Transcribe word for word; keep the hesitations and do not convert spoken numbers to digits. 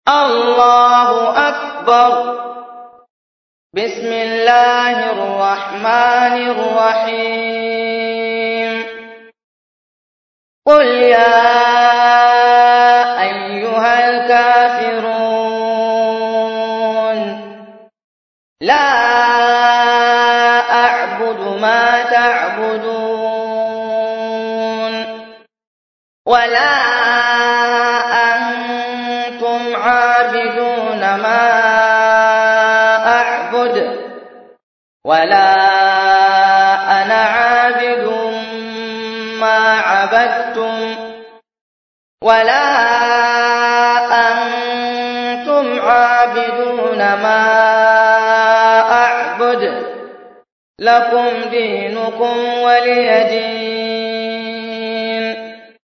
الله أكبر. بسم الله الرحمن الرحيم. قل يا أيها الكافرون لا أعبد ما تعبدون ولا أنتم عابدون ما أعبد ولا أنا عابد ما عبدتم ولا أنتم عابدون ما أعبد لكم دينكم ولي دين.